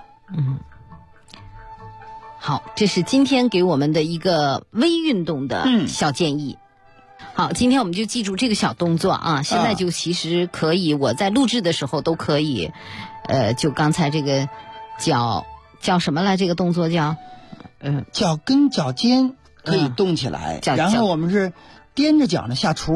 好，这是今天给我们的一个微运动的小建议。好，今天我们就记住这个小动作啊。现在就其实可以，我在录制的时候都可以，就刚才这个叫什么来？这个动作叫， 脚跟脚尖可以动起来，然后我们是踮着脚呢下厨，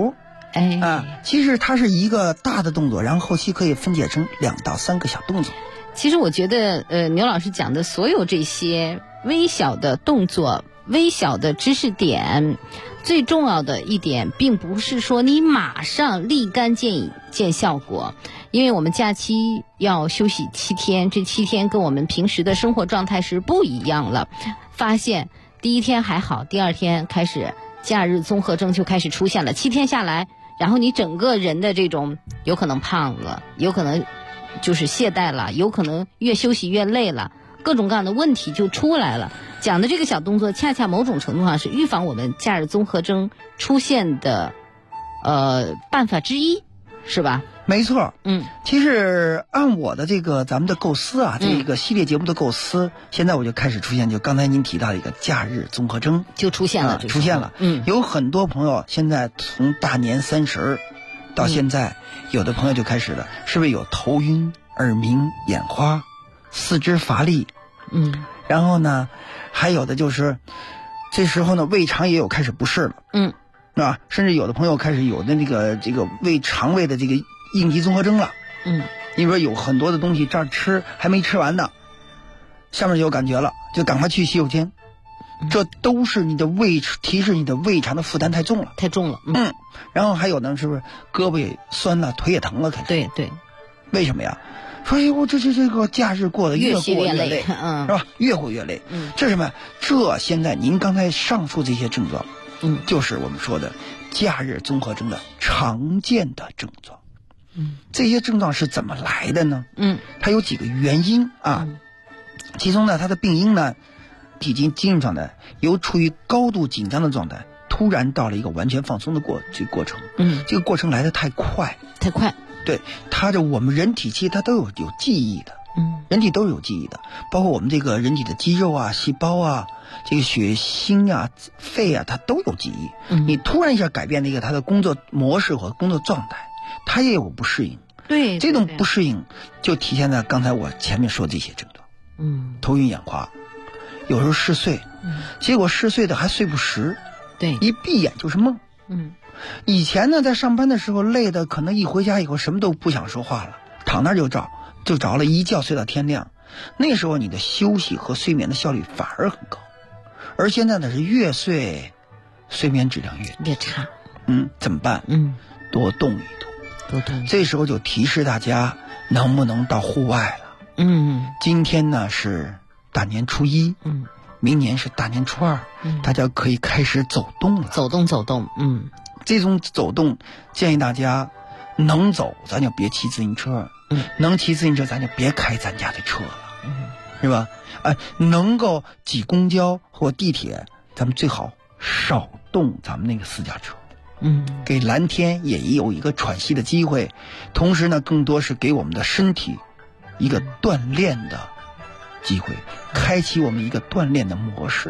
其实它是一个大的动作，然后后期可以分解成2到3个小动作。 其实我觉得牛老师讲的所有这些微小的动作、微小的知识点，最重要的一点并不是说你马上立竿见效果，因为我们假期要休息7天，这7天跟我们平时的生活状态是不一样了。发现第1天还好，第2天开始假日综合征就开始出现了，7天下来，然后你整个人的这种有可能胖了，有可能就是懈怠了，有可能越休息越累了，各种各样的问题就出来了。讲的这个小动作恰恰某种程度上是预防我们假日综合征出现的办法之一，是吧？ 没错。其实按我的这个咱们的构思啊，这个系列节目的构思，现在我就开始出现，就刚才您提到的一个假日综合征就出现了， 出现了。有很多朋友现在从大年30到现在，有的朋友就开始了，是不是有头晕、耳鸣、眼花、四肢乏力？然后呢，还有的就是这时候呢，胃肠也有开始不适了。是吧？甚至有的朋友开始有的这个胃肠胃的这个应急综合征了。你说有很多的东西这儿吃还没吃完呢，下面就有感觉了，就赶快去洗手间。这都是你的提示你的胃肠的负担太重了。然后还有呢，是不是胳膊也酸了，腿也疼了？开始。 对。 为什么呀？说我这个假日过得越过越累，是吧？越过越累。这是什么？这现在您刚才上述这些症状，就是我们说的假日综合征的常见的症状。这些症状是怎么来的呢？它有几个原因啊。其中呢，它的病因呢，体精神状态由处于高度紧张的状态，突然到了一个完全放松的过程。这个过程来得太快。对，它我们人体其实它都有记忆的。人体都是有记忆的，包括我们这个人体的肌肉啊、细胞啊、这个血心啊、肺啊，它都有记忆。你突然一下改变那个它的工作模式和工作状态，它也有不适应。 对， 这种不适应就体现在刚才我前面说的这些症状。头晕眼花，有时候嗜睡，结果嗜睡的还睡不实。 对， 一闭眼就是梦。以前呢，在上班的时候累的，可能一回家以后什么都不想说话了，躺那儿就着了，一觉睡到天亮。那时候你的休息和睡眠的效率反而很高，而现在呢是越睡睡眠质量越差。 怎么办？多动一动。这时候就提示大家能不能到户外了。今天呢是大年初一，明年是大年初2，大家可以开始走动了。 走动。 这种走动建议大家能走咱就别骑自行车，能骑自行车咱就别开咱家的车了，是吧？能够挤公交或地铁，咱们最好少动咱们那个私家车。给蓝天也有一个喘息的机会，同时呢，更多是给我们的身体一个锻炼的机会，开启我们一个锻炼的模式。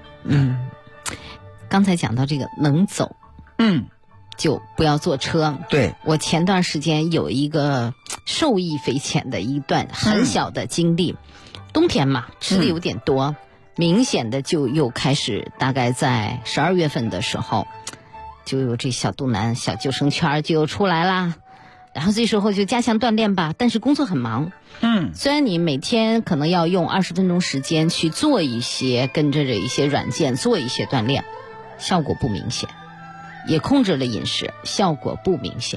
刚才讲到这个能走，就不要坐车。 对， 我前段时间有一个受益匪浅的一段很小的经历。冬天嘛，吃的有点多，明显的就又开始，大概在12月份的时候，就有这小肚腩、小救生圈就出来啦。然后这时候就加强锻炼吧，但是工作很忙。虽然你每天可能要用20分钟时间去做一些，跟着一些软件做一些锻炼，效果不明显。也控制了饮食，效果不明显，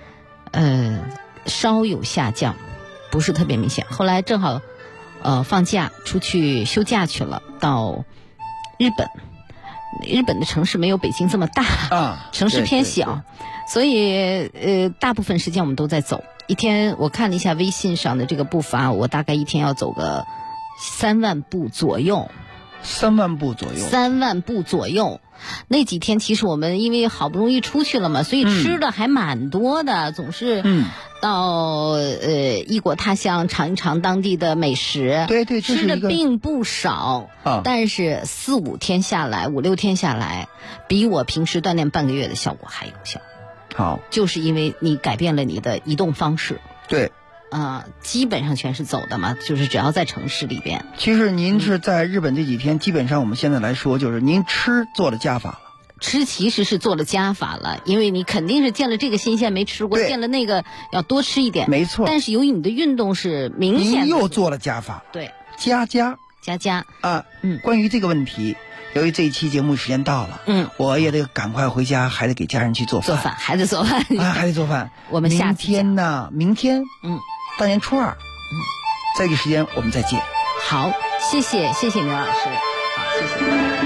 稍有下降，不是特别明显。后来正好放假出去休假去了，到日本的城市没有北京这么大，城市偏小，所以大部分时间我们都在走。一天我看了一下微信上的这个步伐，我大概一天要走个3万步左右。 3万步左右。 3万步左右。那几天其实我们因为好不容易出去了嘛，所以吃的还蛮多的，总是到异国他乡尝一尝当地的美食。 对， 吃的并不少，但是4、5天下来，5、6天下来，比我平时锻炼半个月的效果还有效。 好， 就是因为你改变了你的移动方式。 对。 基本上全是走的嘛，就是只要在城市里边。 其实您是在日本这几天，基本上我们现在来说，就是您吃做了加法了。 吃其实是做了加法了，因为你肯定是见了这个新鲜没吃过，见了那个要多吃一点。 没错。 但是由于你的运动是明显的， 您又做了加法。 对， 加啊。 关于这个问题，由于这一期节目时间到了，我也得赶快回家，还得给家人去做饭， 还得做饭啊，还得做饭。 我们下次明天大年初二，这个时间我们再见。 好，谢谢牛老师，好，谢谢。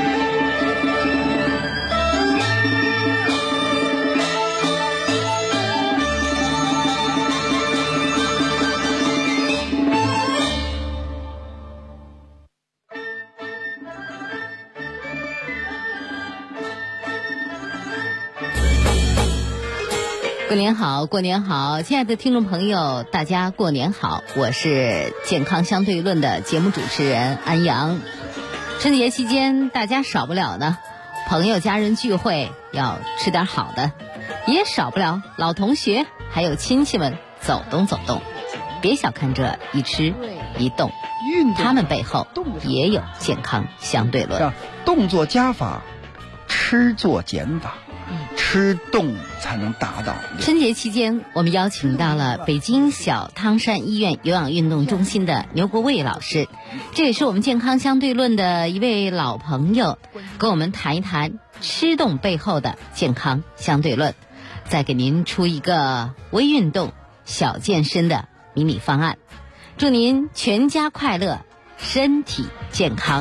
过年好，亲爱的听众朋友，大家过年好，我是健康相对论的节目主持人安阳。春节期间大家少不了呢，朋友家人聚会要吃点好的，也少不了老同学还有亲戚们走动走动。别小看这一吃一动，他们背后也有健康相对论。 动作加法，吃做减法。吃动才能达到。 春节期间，我们邀请到了北京小汤山医院有氧运动中心的牛国卫老师，这也是我们健康相对论的一位老朋友，跟我们谈一谈吃动背后的健康相对论，再给您出一个微运动、小健身的迷你方案，祝您全家快乐，身体健康。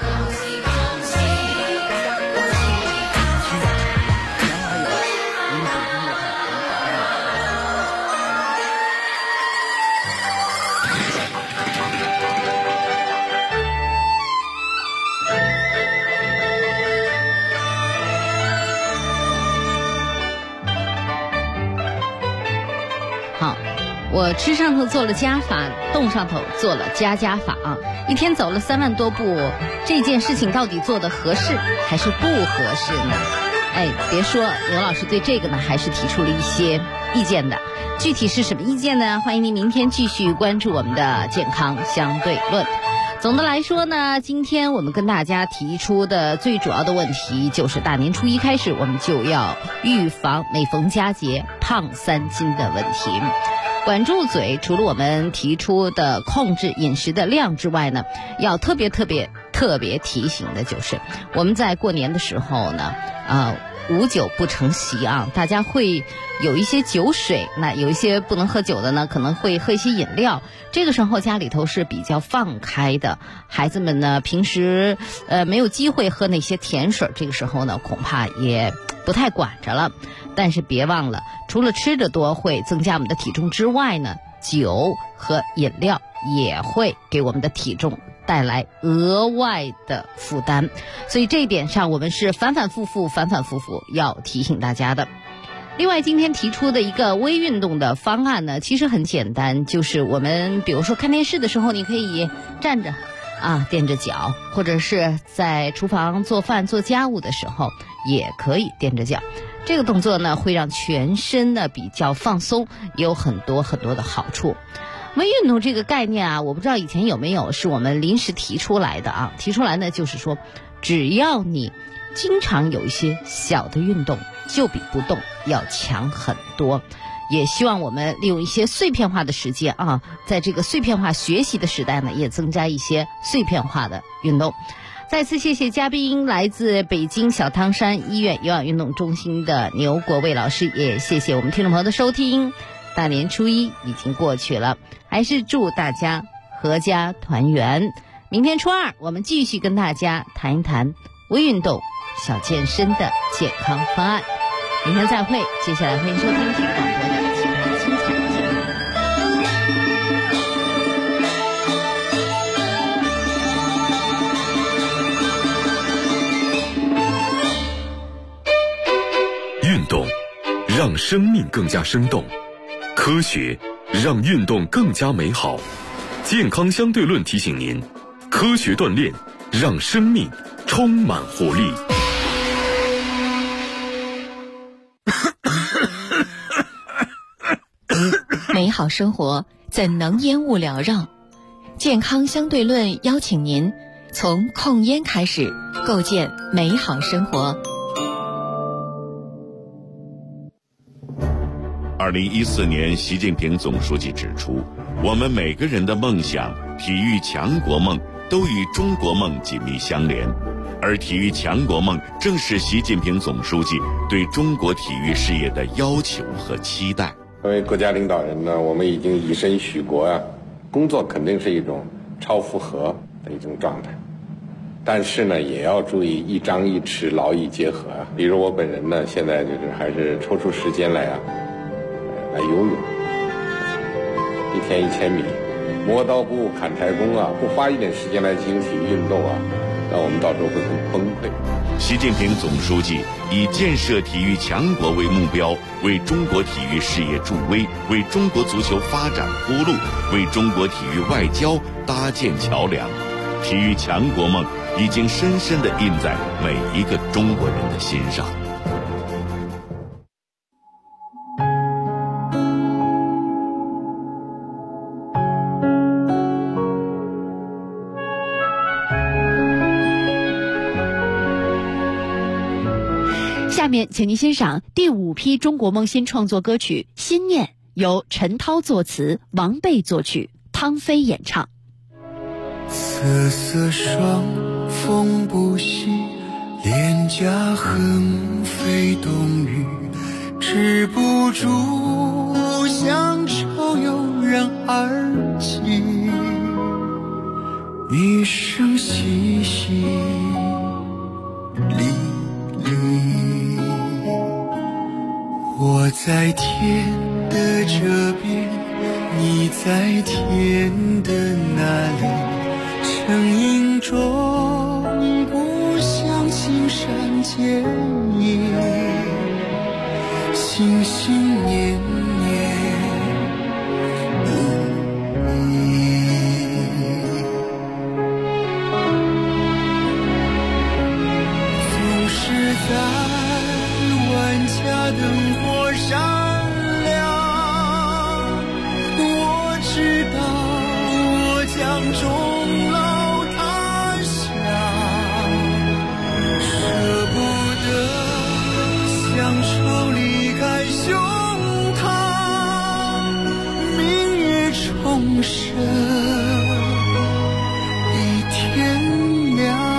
我吃上头做了加法，动上头做了加法啊！一天走了3万多步，这件事情到底做的合适还是不合适呢？别说牛老师对这个呢还是提出了一些意见的，具体是什么意见呢？欢迎您明天继续关注我们的健康相对论。总的来说呢，今天我们跟大家提出的最主要的问题就是大年初一开始，我们就要预防每逢佳节胖3斤的问题。管住嘴，除了我们提出的控制饮食的量之外呢，要特别提醒的就是，我们在过年的时候呢，无酒不成席啊，大家会有一些酒水，那有一些不能喝酒的呢，可能会喝一些饮料。这个时候家里头是比较放开的，孩子们呢平时没有机会喝那些甜水，这个时候呢恐怕也不太管着了。但是别忘了，除了吃的多会增加我们的体重之外呢，酒和饮料也会给我们的体重带来额外的负担，所以这一点上我们是反反复复要提醒大家的。另外今天提出的一个微运动的方案呢，其实很简单，就是我们比如说看电视的时候，你可以站着垫着脚，或者是在厨房做饭做家务的时候也可以垫着脚。这个动作呢会让全身呢比较放松，也有很多的好处。微运动这个概念啊，我不知道以前有没有，是我们临时提出来的啊。提出来呢就是说，只要你经常有一些小的运动，就比不动要强很多。也希望我们利用一些碎片化的时间啊，在这个碎片化学习的时代呢，也增加一些碎片化的运动。再次谢谢嘉宾，来自北京小汤山医院有氧运动中心的牛国卫老师，也谢谢我们听众朋友的收听。大年初一已经过去了，还是祝大家阖家团圆。明天初二我们继续跟大家谈一谈微运动、小健身的健康方案。明天再会，接下来欢迎收听体育广播的其他精彩节目。 运动让生命更加生动，科学让运动更加美好。健康相对论提醒您，科学锻炼让生命充满活力。 美好生活怎能烟雾缭绕？健康相对论邀请您从控烟开始，构建美好生活。 2014年，习近平总书记指出，我们每个人的梦想、体育强国梦都与中国梦紧密相连，而体育强国梦正是习近平总书记对中国体育事业的要求和期待。 作为国家领导人呢，我们已经以身许国啊，工作肯定是一种超负荷的一种状态，但是呢，也要注意一张一弛，劳逸结合啊。比如我本人呢，现在就是还是抽出时间来游泳，一天1000米，磨刀不误砍柴工啊，不花一点时间来进行体育运动啊，那我们到时候会很崩溃。 习近平总书记以建设体育强国为目标，为中国体育事业助威，为中国足球发展铺路，为中国体育外交搭建桥梁。体育强国梦已经深深地印在每一个中国人的心上。 下面请您欣赏第5批中国梦新创作歌曲《心念》，由陈涛作词，王贝作曲，汤飞演唱。 瑟瑟双风不息，脸颊横飞冬雨，止不住乡愁油然而起，一声淅淅沥沥。我在天的这边，你在天的那里，成影中故乡青山见影，心心念念总是在万家灯火闪亮，我知道我将终老他乡，舍不得乡愁离开胸膛，明月重生一天亮。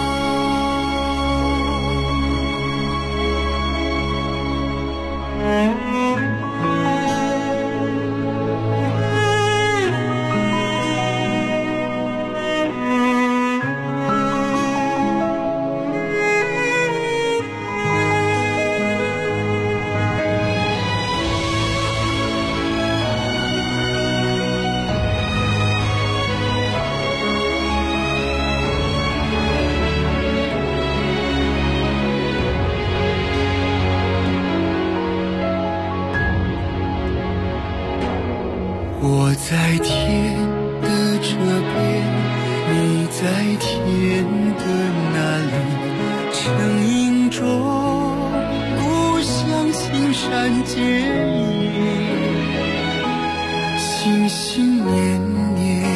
我在天的这边，你在天的那里，成影中故乡青山见影，心心念念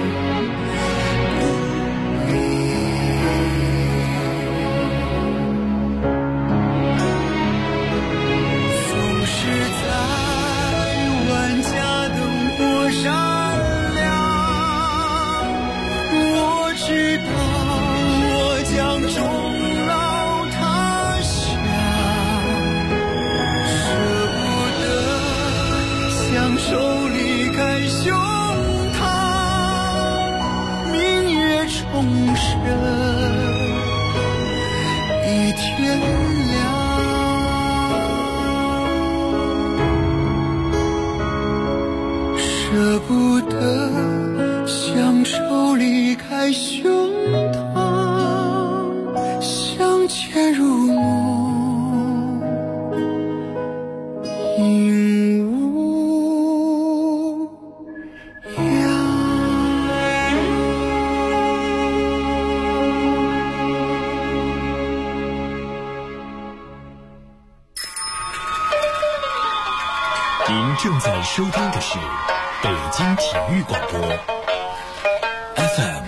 总是在万家灯火闪亮，我知道我将终老他乡，舍不得乡愁离开胸膛，明月重生一天亮。舍不得乡愁离开胸膛，相见如梦，应无恙。 您正在收听的是北京体育广播 FM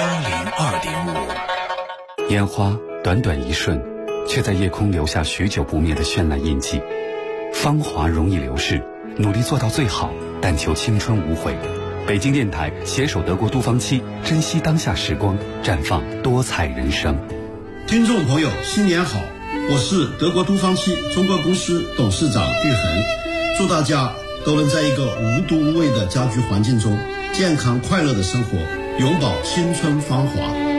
102.5。 烟花短短一瞬，却在夜空留下许久不灭的绚烂印记。 芳华容易流逝，努力做到最好，但求青春无悔。北京电台携手德国都芳期，珍惜当下时光，绽放多彩人生。 听众朋友，新年好！我是德国都芳期中国公司董事长玉恒，祝大家都能在一个无毒无味的家居环境中健康快乐的生活，永葆青春芳华。